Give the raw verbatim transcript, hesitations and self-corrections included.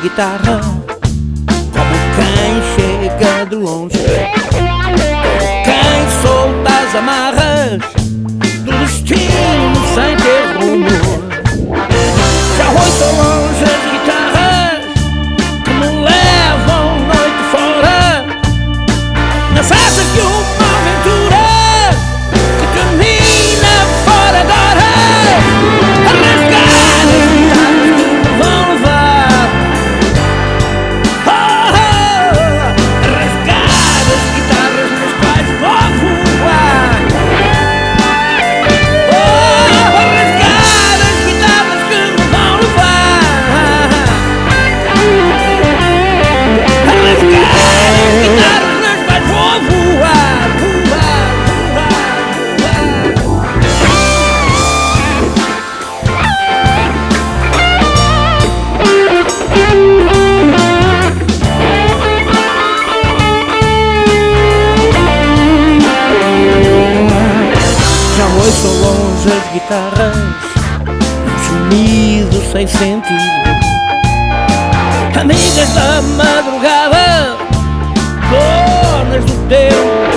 guitarra como quem chega de longe, quem solta as amarras do destino sem ter rumo. Já ouço ao longe as guitarras que me levam noite fora, na festa de uma aventura que termina fora agora. Arriscar as guitarras que me vão levar, oh, oh. Arriscar as guitarras nas quais vou voar, oh, arriscar as guitarras que me vão levar, arriscar as guitarras nas quais vou voar, voar, voar, voar. Já ouço ao longe as guitarras, um gemido sem sentido, amigas da madrugada, donas do tempo